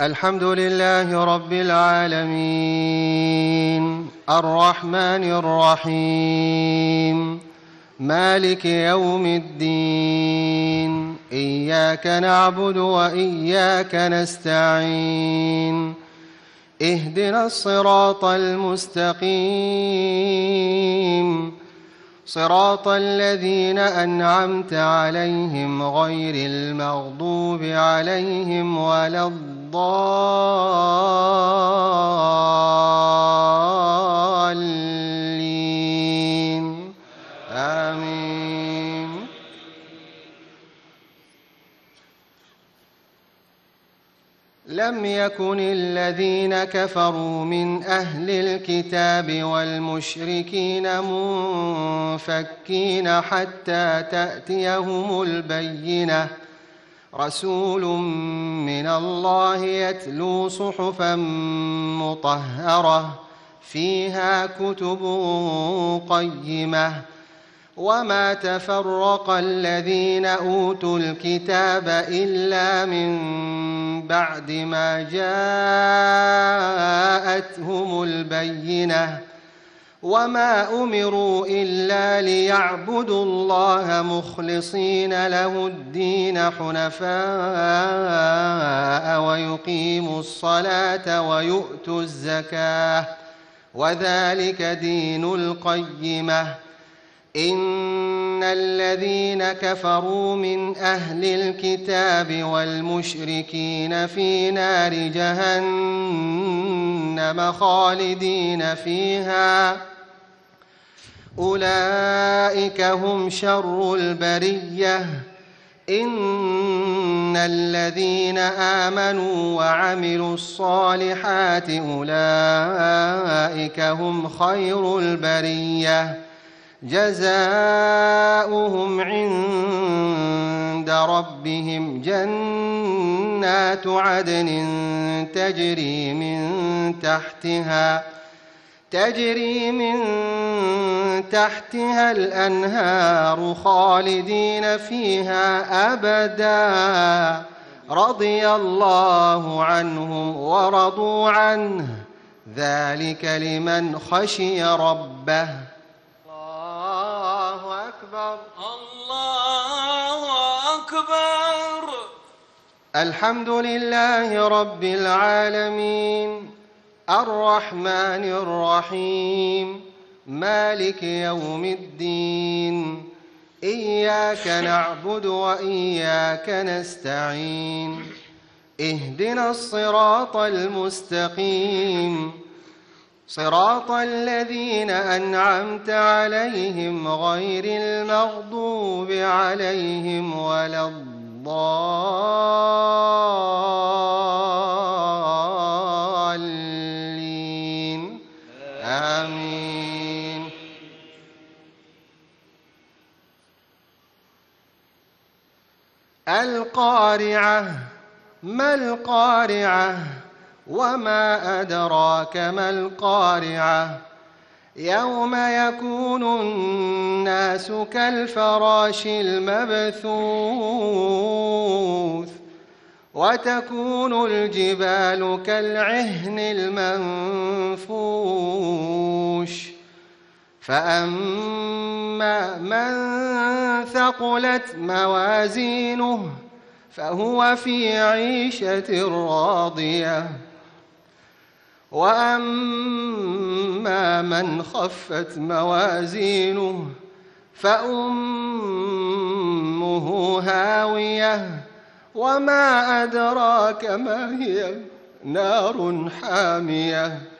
الحمد لله رب العالمين الرحمن الرحيم مالك يوم الدين إياك نعبد وإياك نستعين اهدنا الصراط المستقيم صراط الذين أنعمت عليهم غير المغضوب عليهم ولا الضالين آمين. لم يكن الذين كفروا من أهل الكتاب والمشركين منفكين حتى تأتيهم البينة رسول من الله يتلو صحفا مطهرة فيها كتب قيمة وما تفرق الذين أوتوا الكتاب إلا من بعد ما جاءتهم البينة وما أمروا إلا ليعبدوا الله مخلصين له الدين حنفاء ويقيموا الصلاة ويؤتوا الزكاة وذلك دين القيمة. إن الذين كفروا من أهل الكتاب والمشركين في نار جهنم خالدين فيها أولئك هم شر البرية. إن الذين آمنوا وعملوا الصالحات أولئك هم خير البرية جزاؤهم عند ربهم جنات عدن تجري من تحتها الأنهار خالدين فيها أبدا رضي الله عنهم ورضوا عنه ذلك لمن خشي ربه. الله أكبر. الحمد لله رب العالمين الرحمن الرحيم مالك يوم الدين إياك نعبد وإياك نستعين اهدنا الصراط المستقيم صراط الذين أنعمت عليهم غير المغضوب عليهم ولا الضالين آمين. القارعة ما القارعة وما أدراك ما القارعة يوم يكون الناس كالفراش المبثوث وتكون الجبال كالعهن المنفوش فأما من ثقلت موازينه فهو في عيشة راضية وأما من خفت موازينه فأمه هاوية وما أدراك ما هي نار حامية